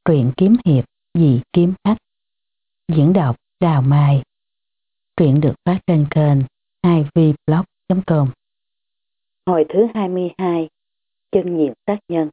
Truyện kiếm hiệp dị kiếm khách. Diễn đọc Đào Mai. Truyện được phát trên kênh 2vblog.com. Hồi thứ 22, chân diện sát nhân.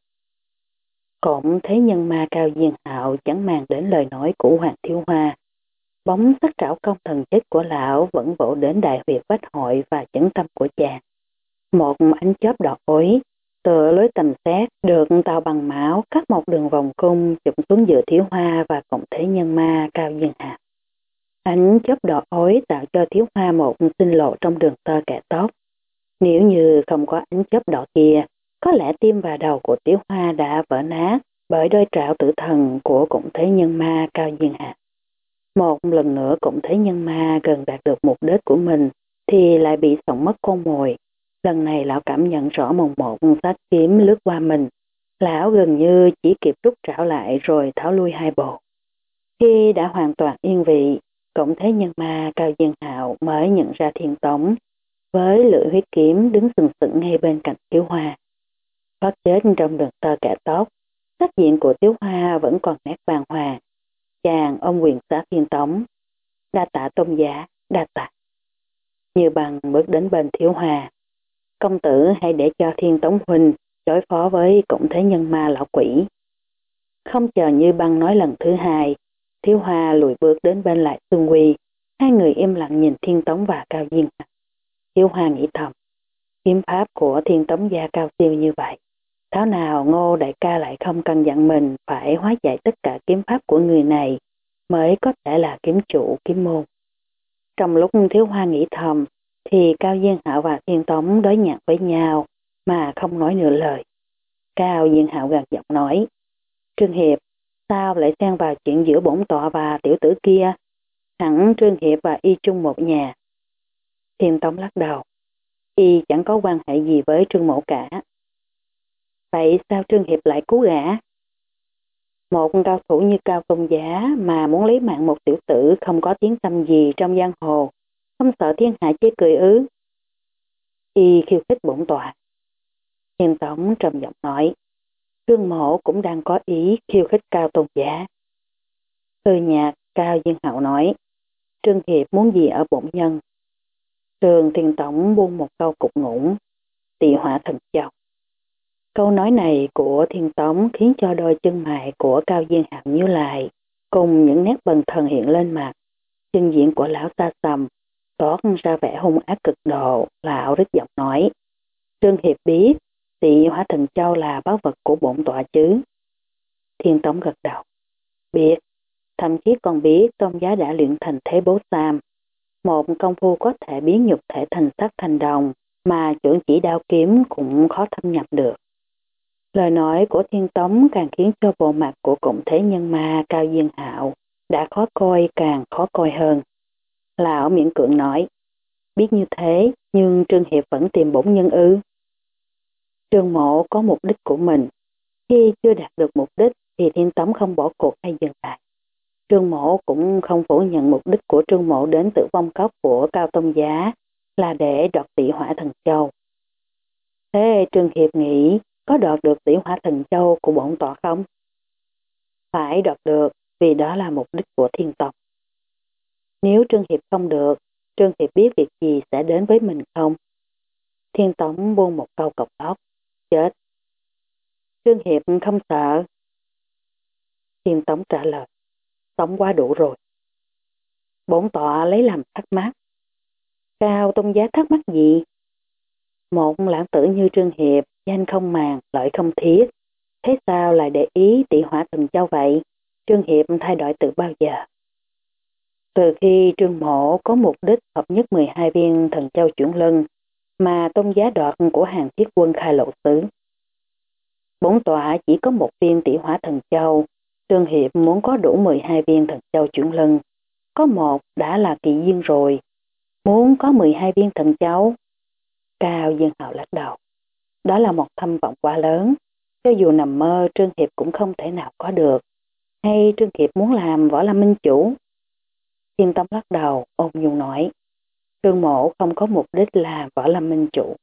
Cổn thế nhân ma Cao Diên Hạo chẳng màng đến lời nói của Hoàng Thiếu Hoa. Bóng sắc trảo công thần chết của lão vẫn vỗ đến đại huyệt bách hội và chấn tâm của chàng. Một ánh chớp đỏ ối, tựa lưới tầm xét được tạo bằng máu cắt một đường vòng cung chụp xuống giữa Thiếu Hoa và Cổn thế nhân ma Cao Diên Hạo. Ánh chớp đỏ ối tạo cho Thiếu Hoa một sinh lộ trong đường tơ kẻ tóc. Nếu như không có ánh chớp đỏ kia, có lẽ tim và đầu của Tiểu Hoa đã vỡ nát bởi đôi trảo tử thần của Cổn thế nhân ma Cao Diên Hạo. Một lần nữa Cổn thế nhân ma gần đạt được mục đích của mình thì lại bị sổng mất con mồi. Lần này lão cảm nhận rõ mồn một sát kiếm lướt qua mình. Lão gần như chỉ kịp rút trảo lại rồi tháo lui hai bộ. Khi đã hoàn toàn yên vị, Cổn thế nhân ma Cao Diên Hạo mới nhận ra Thiên Tống với lưỡi huyết kiếm đứng sừng sững ngay bên cạnh Tiểu Hoa. Thoát chết trong đường tơ kẻ tóc, sắc diện của Tiểu Hoa vẫn còn nét bàng hoàng. Chàng ôm quyền xá Thiên Tống. Đa tạ tôn giả, đa tạ. Như Bằng bước đến bên Tiểu Hoa. Công tử hãy để cho Thiên Tống huynh đối phó với Cổn thế nhân ma lão quỷ. Không chờ Như Băng nói lần thứ hai, Tiểu Hoa lùi bước đến bên lại Xuân Quy. Hai người im lặng nhìn Thiên Tống và Cao Diên Hạo. Tiểu Hoa nghĩ thầm, kiếm pháp của Thiên Tống gia cao siêu như vậy, thảo nào Ngô đại ca lại không căn dặn mình phải hóa giải tất cả kiếm pháp của người này mới có thể là kiếm chủ kiếm môn. Trong lúc Thiếu Hoa nghĩ thầm thì Cao Diên Hạo và Thiên Tống đối nhạc với nhau mà không nói nửa lời. Cao Diên Hạo gằn giọng nói, Trương Hiệp, sao lại xen vào chuyện giữa bổn tọa và tiểu tử kia? Hẳn Trương Hiệp và y chung một nhà. Thiên Tống lắc đầu, y chẳng có quan hệ gì với Trương Mộ cả. Vậy sao Trương Hiệp lại cứu gã? Một cao thủ như Cao Tôn Giá mà muốn lấy mạng một tiểu tử không có tiếng tăm gì trong giang hồ, không sợ thiên hạ chế cười ư? Y khiêu khích bổn tọa. Thiên Tống trầm giọng nói, Trương Mộ cũng đang có ý khiêu khích Cao Tôn Giá. Từ nhạc Cao Diên Hạo nói, Trương Hiệp muốn gì ở bổn nhân? Trường Thiên Tống buông một câu cục ngủng, Tị Hỏa Thần Châu. Câu nói này của Thiên Tống khiến cho đôi chân mày của Cao Diên Hạo nhíu lại, cùng những nét bần thần hiện lên mặt. Chân diện của lão xa xăm, toát ra vẻ hung ác cực độ, lão rít giọng nói, Trương Hiệp biết Tị Hỏa Thần Châu là báu vật của bổn tọa chứ? Thiên Tống gật đầu, biết, thậm chí còn biết Tôn Giá đã luyện thành thế bố Sam, một công phu có thể biến nhục thể thành sắt thành đồng mà chuẩn chỉ đao kiếm cũng khó thâm nhập được. Lời nói của Thiên Tống càng khiến cho bộ mặt của Cổn thế nhân ma Cao Diên Hạo đã khó coi càng khó coi hơn. Lão miễn cưỡng nói, biết như thế nhưng Trương Hiệp vẫn tìm bổn nhân ư? Trương Mộ có mục đích của mình, khi chưa đạt được mục đích thì Thiên Tống không bỏ cuộc hay dừng lại. Trương Mộ cũng không phủ nhận mục đích của Trương Mộ đến Tử Vong Cốc của Cao Tôn Giá là để đoạt Tị Hỏa Thần Châu. Thế Trương Hiệp nghĩ có đoạt được Tị Hỏa Thần Châu của bổn tọa không? Phải đoạt được, vì đó là mục đích của Thiên Tộc. Nếu Trương Hiệp không được, Trương Hiệp biết việc gì sẽ đến với mình không? Thiên Tống buông một câu cộc lốc, chết. Trương Hiệp không sợ. Thiên Tống trả lời, sống quá đủ rồi. Bổn tọa lấy làm thắc mắc. Cao Tôn Giá thắc mắc gì? Một lãng tử như Trương Hiệp, danh không màng, lợi không thiết. Thế sao lại để ý Tị Hỏa Thần Châu vậy? Trương Hiệp thay đổi từ bao giờ? Từ khi Trương Mộ có mục đích hợp nhất 12 viên Thần Châu chuyển lưng mà Tôn Giá đoạt của hàng thiết quân Khai Lộ Sứ. Bổn tọa chỉ có một viên Tị Hỏa Thần Châu, Trương Hiệp muốn có đủ 12 viên Thần Châu chuyển lưng. Có một đã là kỳ duyên rồi. Muốn có 12 viên Thần Châu? Cao Diên Hạo lắc đầu. Đó là một tham vọng quá lớn. Cho dù nằm mơ Trương Hiệp cũng không thể nào có được. Hay Trương Hiệp muốn làm Võ Lâm Minh Chủ? Thiên Tông lắc đầu, ôn nhu nói. Trương Mộ không có mục đích là Võ Lâm Minh Chủ.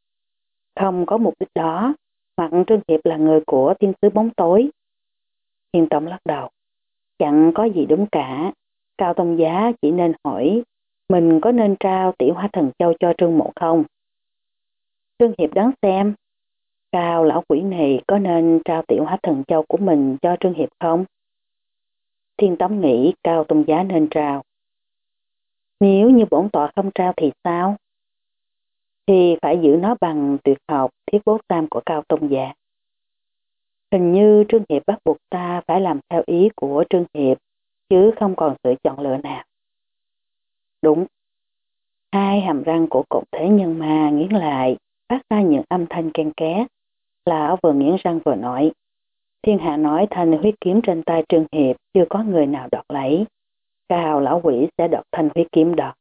Không có mục đích đó, hoặc Trương Hiệp là người của thiên sứ bóng tối. Thiên Tông lắc đầu. Chẳng có gì đúng cả. Cao Tông Giá chỉ nên hỏi mình có nên trao Tiểu Hoa Thần Châu cho Trương Mộ không? Trương Hiệp đoán xem, Cao lão quỷ này có nên trao Tiểu Hoa Thần Châu của mình cho Trương Hiệp không? Thiên Tông nghĩ Cao Tông Giá nên trao. Nếu như bổn tọa không trao thì sao? Thì phải giữ nó bằng tuyệt học thiết bố tam của Cao Tông Giá. Hình như Trương Hiệp bắt buộc ta phải làm theo ý của Trương Hiệp, chứ không còn sự chọn lựa nào. Đúng. Hai hàm răng của cột thế nhân ma nghiến lại, phát ra những âm thanh ken két. Lão vừa nghiến răng vừa nói. Thiên hạ nói thanh huyết kiếm trên tay Trương Hiệp chưa có người nào đoạt lấy. Cao lão quỷ sẽ đoạt thanh huyết kiếm đó.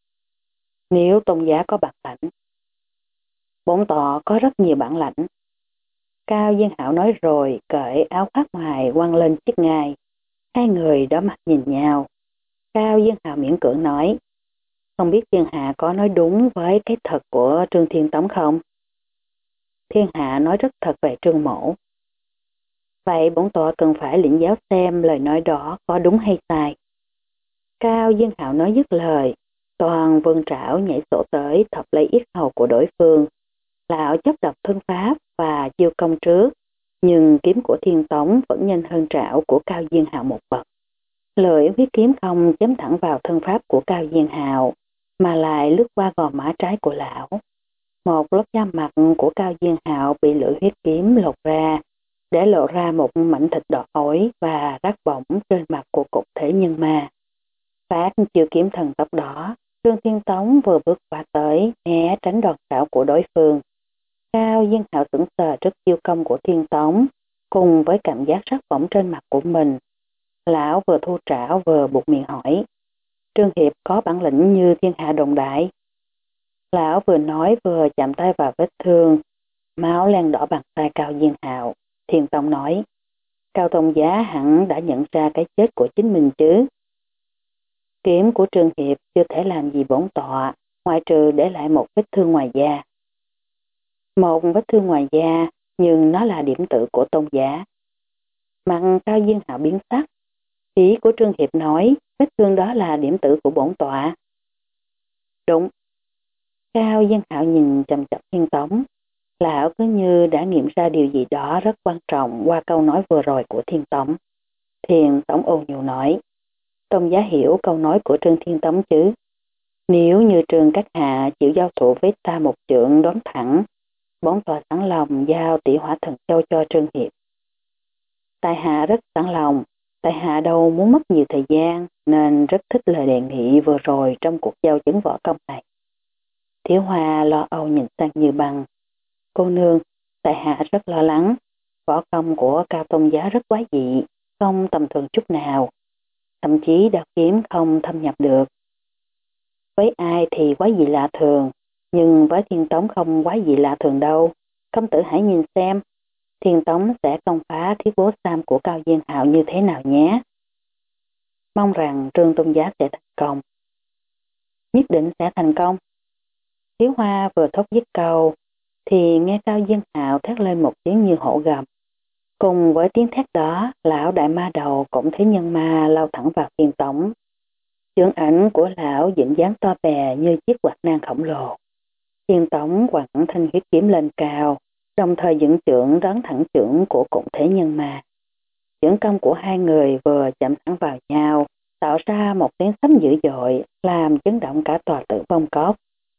Nếu Tôn Giá có bản lãnh. Bổn tọa có rất nhiều bản lãnh. Cao Diên Hạo nói rồi cởi áo khoác ngoài quăng lên chiếc ngai. Hai người đó mặt nhìn nhau. Cao Diên Hạo miễn cưỡng nói. Không biết Thiên Hạ có nói đúng với cái thật của Trương Thiên Tống không? Thiên Hạ nói rất thật về Trương Mỗ. Vậy bổn tọa cần phải lĩnh giáo xem lời nói đó có đúng hay sai. Cao Diên Hạo nói dứt lời, toàn vươn trảo nhảy sổ tới thọc lấy yết hầu của đối phương. Lão chấp độc thân pháp và chiêu công trước, nhưng kiếm của Thiên Tống vẫn nhanh hơn trảo của Cao Diên Hạo một bậc. Lưỡi huyết kiếm không chém thẳng vào thân pháp của Cao Diên Hạo, mà lại lướt qua gò má trái của lão. Một lớp da mặt của Cao Diên Hạo bị lưỡi huyết kiếm lột ra, để lộ ra một mảnh thịt đỏ ối và rát bỏng trên mặt của cục thể nhân ma. Phát chiêu kiếm thần tốc đỏ, Trương Thiên Tống vừa bước qua tới, né tránh đòn trảo của đối phương. Cao Diên Hạo sững sờ trước chiêu công của Thiên Tống, cùng với cảm giác rát bỏng trên mặt của mình. Lão vừa thu trảo vừa buộc miệng hỏi. Trương Hiệp có bản lĩnh như thiên hạ đồn đại. Lão vừa nói vừa chạm tay vào vết thương, máu len đỏ bàn tay Cao Diên Hạo. Thiên Tông nói, Cao Tông Giá hẳn đã nhận ra cái chết của chính mình chứ. Kiếm của Trương Hiệp chưa thể làm gì bổn tọa, ngoại trừ để lại một vết thương ngoài da. Một vết thương ngoài da, nhưng nó là điểm tựa của Tôn Giá. Mặt Cao Diên Hạo biến sắc. Ý của Trương Hiệp nói, vết thương đó là điểm tựa của bổn tọa. Đúng. Cao Diên Hạo nhìn chằm chằm Thiên Tống. Lão cứ như đã nghiệm ra điều gì đó rất quan trọng qua câu nói vừa rồi của Thiên Tống. Thiên Tống ôn nhu nói. Tôn Giá hiểu câu nói của Trương Thiên Tống chứ. Nếu như Trương các hạ chịu giao thủ với ta một trượng đón thẳng, bổn tọa sẵn lòng giao Tiểu Hỏa Thần Châu cho Trương Hiệp. Tại hạ rất sẵn lòng, tại hạ đâu muốn mất nhiều thời gian nên rất thích lời đề nghị vừa rồi trong cuộc giao chứng võ công này. Thiếu Hoa lo âu nhìn sang Như Băng. Cô nương, tại hạ rất lo lắng, võ công của Cao Tông Giá rất quái dị, không tầm thường chút nào, thậm chí đao kiếm không thâm nhập được. Với ai thì quái dị lạ thường, nhưng với Thiên Tống không quái dị lạ thường đâu. Công tử hãy nhìn xem, Thiên Tống sẽ công phá thiết bố sam của Cao Diên Hạo như thế nào nhé. Mong rằng Trương Tôn Giá sẽ thành công. Nhất định sẽ thành công. Thiếu Hoa vừa thốt dứt câu, thì nghe Cao Diên Hạo thét lên một tiếng như hổ gầm. Cùng với tiếng thét đó, lão đại ma đầu cũng thấy nhân ma lao thẳng vào Thiên Tống. Chưởng ảnh của lão dựng dáng to bè như chiếc quạt nang khổng lồ. Thiên Tống quẳng thanh huyết kiếm lên cao, đồng thời dựng chưởng đón thẳng chưởng của cụm thể nhân ma. Chưởng công của hai người vừa chạm thẳng vào nhau, tạo ra một tiếng sấm dữ dội, làm chấn động cả tòa Tử Vong Cốc.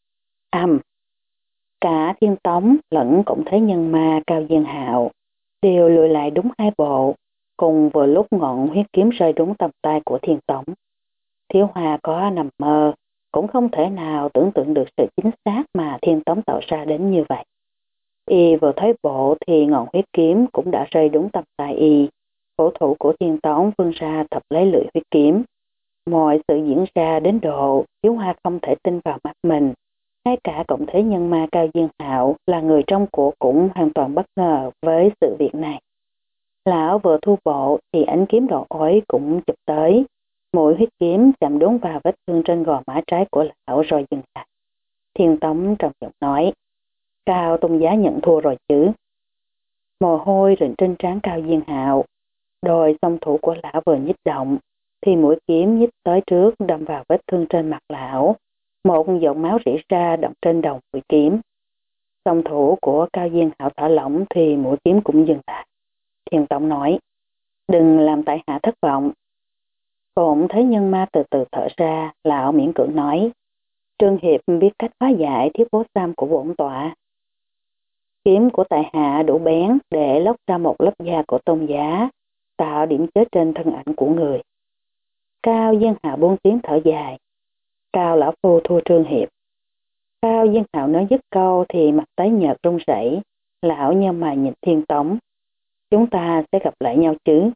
Cả Thiên Tống lẫn cụm thể nhân ma Cao Diên Hạo đều lùi lại đúng hai bộ, cùng vừa lúc ngọn huyết kiếm rơi đúng tầm tay của Thiên Tống. Thiếu Hoa có nằm mơ, cũng không thể nào tưởng tượng được sự chính xác mà Thiên Tống tạo ra đến như vậy. Y vừa thấy bộ thì ngọn huyết kiếm cũng đã rơi đúng tầm tay y. Cổ thủ của Thiên Tống vươn ra thập lấy lưỡi huyết kiếm. Mọi sự diễn ra đến độ Thiếu Hoa không thể tin vào mắt mình. Ngay cả cộng thế nhân ma Cao Diên Hạo là người trong cuộc cũng hoàn toàn bất ngờ với sự việc này. Lão vừa thu bộ thì ánh kiếm đỏ ối cũng chụp tới. Mũi huyết kiếm chạm đúng vào vết thương trên gò má trái của lão rồi dừng lại. Thiên Tống trầm giọng nói, Cao Tông Giá nhận thua rồi chứ. Mồ hôi rịn trên trán Cao Diên Hạo. Đôi song thủ của lão vừa nhích động, thì mũi kiếm nhích tới trước đâm vào vết thương trên mặt lão. Một giọt máu rỉ ra đọng trên đầu mũi kiếm. Song thủ của Cao Diên Hạo thả lỏng thì mũi kiếm cũng dừng lại. Thiền Tông nói, đừng làm tại hạ thất vọng. Cũng thấy nhân ma từ từ thở ra, lão miễn cưỡng nói, Trương Hiệp biết cách phá giải thiết bố xăm của bổn tọa. Kiếm của tại hạ đủ bén để lóc ra một lớp da của tôn giá, tạo điểm chết trên thân ảnh của người. Cao Diên Hạo buông tiếng thở dài. Cao lão phu thua Trương Hiệp. Cao Diên Hạo nói dứt câu thì mặt tái nhợt run rẩy, lão nheo mày nhìn Thiên Tống. Chúng ta sẽ gặp lại nhau chứ?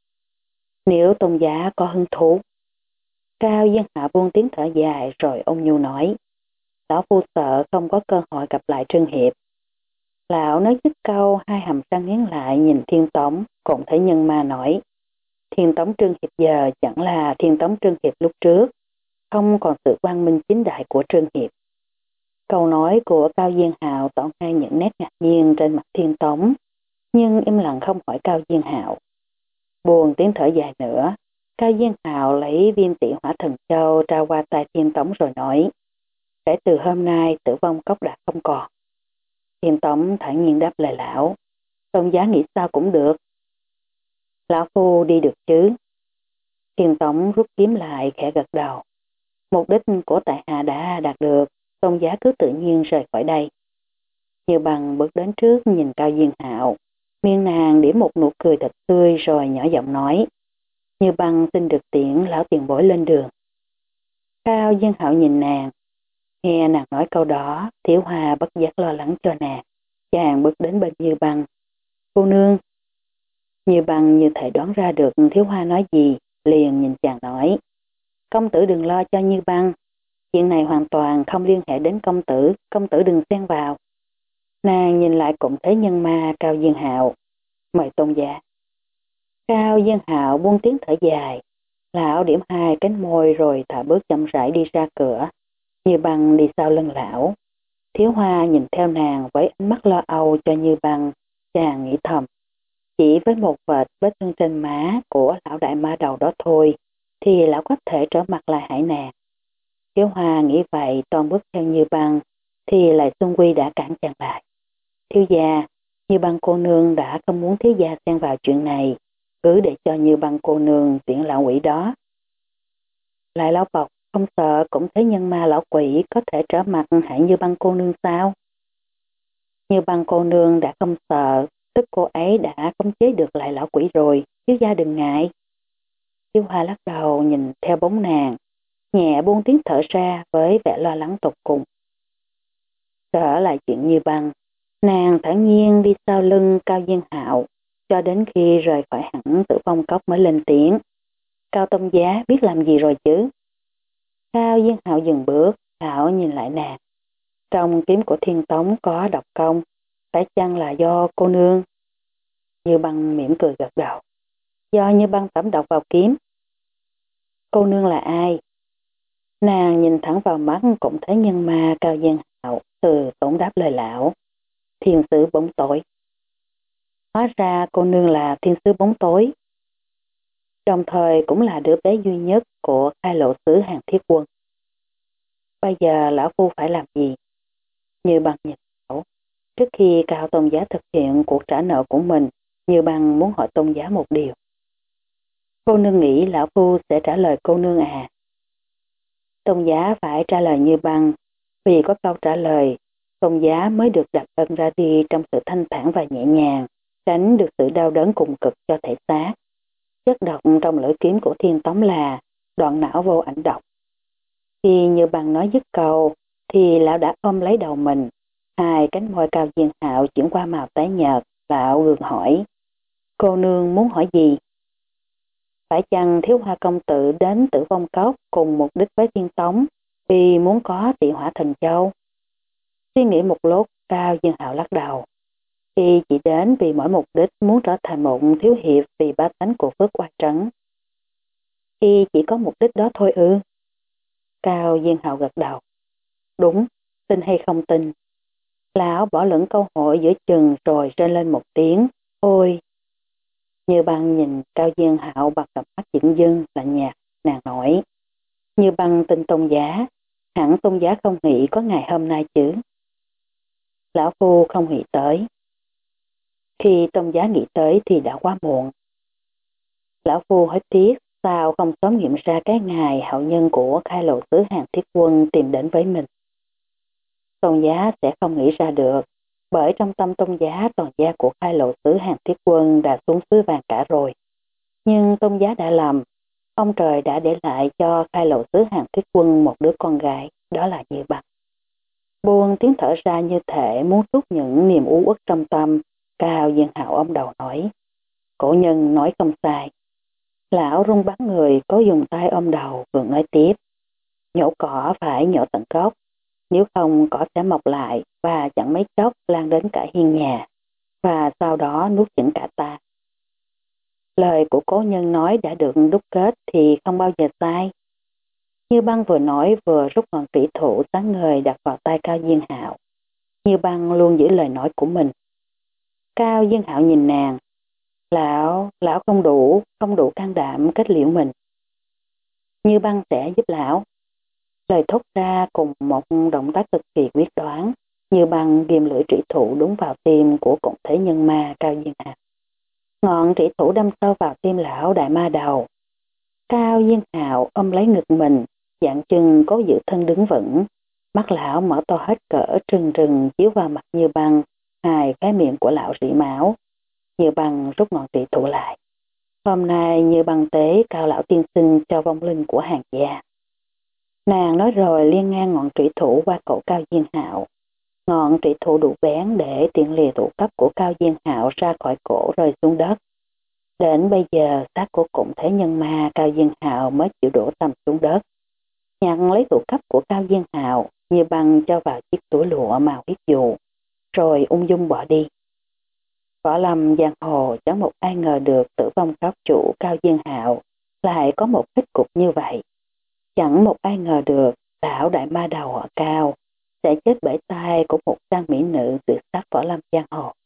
Nếu tôn giá có hứng thú. Cao Diên Hạo buông tiếng thở dài rồi ôn nhu nói. Lão phu sợ không có cơ hội gặp lại Trương Hiệp. Lão nói dứt câu, hai hàm răng nghiến lại nhìn Thiên Tống, cũng thấy nhân ma nói. Thiên Tống Trương Hiệp giờ chẳng là Thiên Tống Trương Hiệp lúc trước, không còn sự quang minh chính đại của Trương Hiệp. Câu nói của Cao Diên Hạo tỏ ngay những nét ngạc nhiên trên mặt Thiên Tống, nhưng im lặng không hỏi Cao Diên Hạo. Buồn tiếng thở dài nữa, Cao Diên Hạo lấy viên tỷ hỏa thần châu trao qua tay Thiên Tống rồi nói, kể từ hôm nay Tử Vong Cốc đã không còn. Thiên Tống thản nhiên đáp lời lão, tôn giá nghĩ sao cũng được. Lão phu đi được chứ? Thiên Tống rút kiếm lại khẽ gật đầu. Mục đích của tại hạ đã đạt được, tôn giá cứ tự nhiên rời khỏi đây. Như Bằng bước đến trước nhìn Cao Diên Hạo, miệng nàng điểm một nụ cười thật tươi rồi nhỏ giọng nói, Như Bằng xin được tiễn lão tiền bối lên đường. Cao Diên Hạo nhìn nàng, nghe nàng nói câu đó, Thiếu Hoa bất giác lo lắng cho nàng, chàng bước đến bên Như Bằng. Cô nương. Như Bằng như thể đoán ra được Thiếu Hoa nói gì, liền nhìn chàng nói, công tử đừng lo cho Như Bằng. Chuyện này hoàn toàn không liên hệ đến công tử đừng xen vào. Nàng nhìn lại cũng thấy nhân ma Cao Diên Hạo. Mời tôn giả. Cao Diên Hạo buông tiếng thở dài. Lão điểm hai cánh môi rồi thả bước chậm rãi đi ra cửa. Như Bằng đi sau lưng lão. Thiếu Hoa nhìn theo nàng với ánh mắt lo âu cho Như Bằng. Chàng nghĩ thầm. Chỉ với một vệt vết thương trên má của lão đại ma đầu đó thôi, thì lão có thể trở mặt lại hại nàng. Thiếu Hoa nghĩ vậy toàn bước theo Như Bằng, thì lại Xuân Quy đã cản chàng lại. Thiếu gia, Như Bằng cô nương đã không muốn thiếu gia xen vào chuyện này, cứ để cho Như Bằng cô nương tiễn lão quỷ đó. Lại lão bọc, không sợ cũng thấy nhân ma lão quỷ có thể trở mặt hại Như Bằng cô nương sao? Như Bằng cô nương đã không sợ, tức cô ấy đã khống chế được lại lão quỷ rồi, thiếu gia đừng ngại. Thiếu Hoa lắc đầu nhìn theo bóng nàng, nhẹ buông tiếng thở ra với vẻ lo lắng tột cùng. Trở lại chuyện Như Bằng, nàng thản nhiên đi sau lưng Cao Diên Hạo, cho đến khi rời khỏi hẳn Tử Vong Cốc mới lên tiếng. Cao tông giá biết làm gì rồi chứ? Cao Diên Hạo dừng bước, Hạo nhìn lại nàng. Trong kiếm của Thiên Tống có độc công, phải chăng là do cô nương? Như Bằng mỉm cười gật đầu. Do Như Bằng tẩm độc vào kiếm. Cô nương là ai? Nàng nhìn thẳng vào mắt cũng thấy nhân ma Cao Diên Hạo từ tổn đáp lời lão. Thiên sứ bóng tối. Hóa ra cô nương là thiên sứ bóng tối. Đồng thời cũng là đứa bé duy nhất của khai lộ sứ Hàng Thiết Quân. Bây giờ lão phu phải làm gì? Như Bằng nhìn lão. Trước khi Cao tôn giá thực hiện cuộc trả nợ của mình, Như Bằng muốn hỏi tôn giá một điều. Cô nương nghĩ lão phu sẽ trả lời cô nương à? Tôn giá phải trả lời Như Bằng, vì có câu trả lời, tôn giá mới được đặt ân ra đi trong sự thanh thản và nhẹ nhàng, tránh được sự đau đớn cùng cực cho thể xác. Chất độc trong lưỡi kiếm của Thiên Tống là đoạn não vô ảnh độc. Khi Như Bằng nói dứt câu, thì lão đã ôm lấy đầu mình, hai cánh môi Cao Diên Hạo chuyển qua màu tái nhợt, lão gượng hỏi. Cô nương muốn hỏi gì? Phải chăng Thiếu Hoa công tử đến Tử Vong Cốc cùng mục đích với Thiên Tống vì muốn có Tị Hỏa Thần Châu? Suy nghĩ một lúc, Cao Diên Hạo lắc đầu. Y chỉ đến vì mỗi mục đích muốn trở thành một thiếu hiệp vì bá tánh của Phước Oai Trấn. Y chỉ có mục đích đó thôi ư? Cao Diên Hạo gật đầu. Đúng, tin hay không tin? Lão bỏ lửng câu hỏi giữa chừng rồi rên lên một tiếng. Ôi! Như Băng nhìn Cao Diên Hạo bằng cặp mắt dửng dưng lạnh nhạt, nàng nói. Như Băng tin Tôn Giá, hẳn Tôn Giá không nghĩ có ngày hôm nay chứ. Lão Phu không nghĩ tới. Khi Tôn Giá nghĩ tới thì đã quá muộn. Lão Phu hối tiếc, sao không sớm nghiệm ra cái ngày hậu nhân của khai lộ sứ Hàn Thiết Quân tìm đến với mình. Tôn Giá sẽ không nghĩ ra được, bởi trong tâm Tôn Giá toàn gia của khai lộ sứ Hàn Thiết Quân đã xuống xứ vàng cả rồi. Nhưng Tôn Giá đã lầm, ông trời đã để lại cho khai lộ sứ Hàn Thiết Quân một đứa con gái, đó là Như Băng. Buông tiếng thở ra như thể muốn trút những niềm u uất trong tâm, Cao Diên Hạo ôm đầu nói. Cổ nhân nói không sai. Lão run bắn người cố dùng tay ôm đầu vừa nói tiếp. Nhổ cỏ phải nhổ tận gốc, nếu không cỏ sẽ mọc lại và chẳng mấy chốc lan đến cả hiên nhà, và sau đó nuốt chửng cả ta. Lời của cố nhân nói đã được đúc kết thì không bao giờ sai. Như Băng vừa nói vừa rút ngọn trĩ thủ sáng ngời đặt vào tay Cao Diên Hạo. Như Băng luôn giữ lời nói của mình. Cao Diên Hạo nhìn nàng. Lão không đủ can đảm kết liễu mình. Như Băng sẽ giúp lão. Lời thốt ra cùng một động tác cực kỳ quyết đoán. Như Băng ghim lưỡi trĩ thủ đúng vào tim của cụm thế nhân ma Cao Diên Hạo. Ngọn trĩ thủ đâm sâu vào tim lão đại ma đầu. Cao Diên Hạo ôm lấy ngực mình, dạng chân cố giữ thân đứng vững. Mắt lão mở to hết cỡ trừng trừng chiếu vào mặt Như Băng, hai cái miệng của lão rỉ máu. Như Băng rút ngọn trĩ thủ lại. Hôm nay Như Băng tế Cao lão tiên sinh cho vong linh của Hàn gia. Nàng nói rồi liên ngang ngọn trĩ thủ qua cổ Cao Diên Hạo. Ngọn trĩ thủ đủ bén để tiện lìa thủ cấp của Cao Diên Hạo ra khỏi cổ rơi xuống đất. Đến bây giờ xác của cụm thế nhân ma Cao Diên Hạo mới chịu đổ tầm xuống đất. Nhận lấy thủ cấp của Cao Diên Hạo, Như Băng cho vào chiếc túi lụa màu huyết dù, rồi ung dung bỏ đi. Võ lâm giang hồ chẳng một ai ngờ được tử vong cao chủ Cao Diên Hạo lại có một kết cục như vậy. Chẳng một ai ngờ được lão đại ma đầu họ Cao sẽ chết bởi tay của một sang mỹ nữ tuyệt sắc võ lâm giang hồ.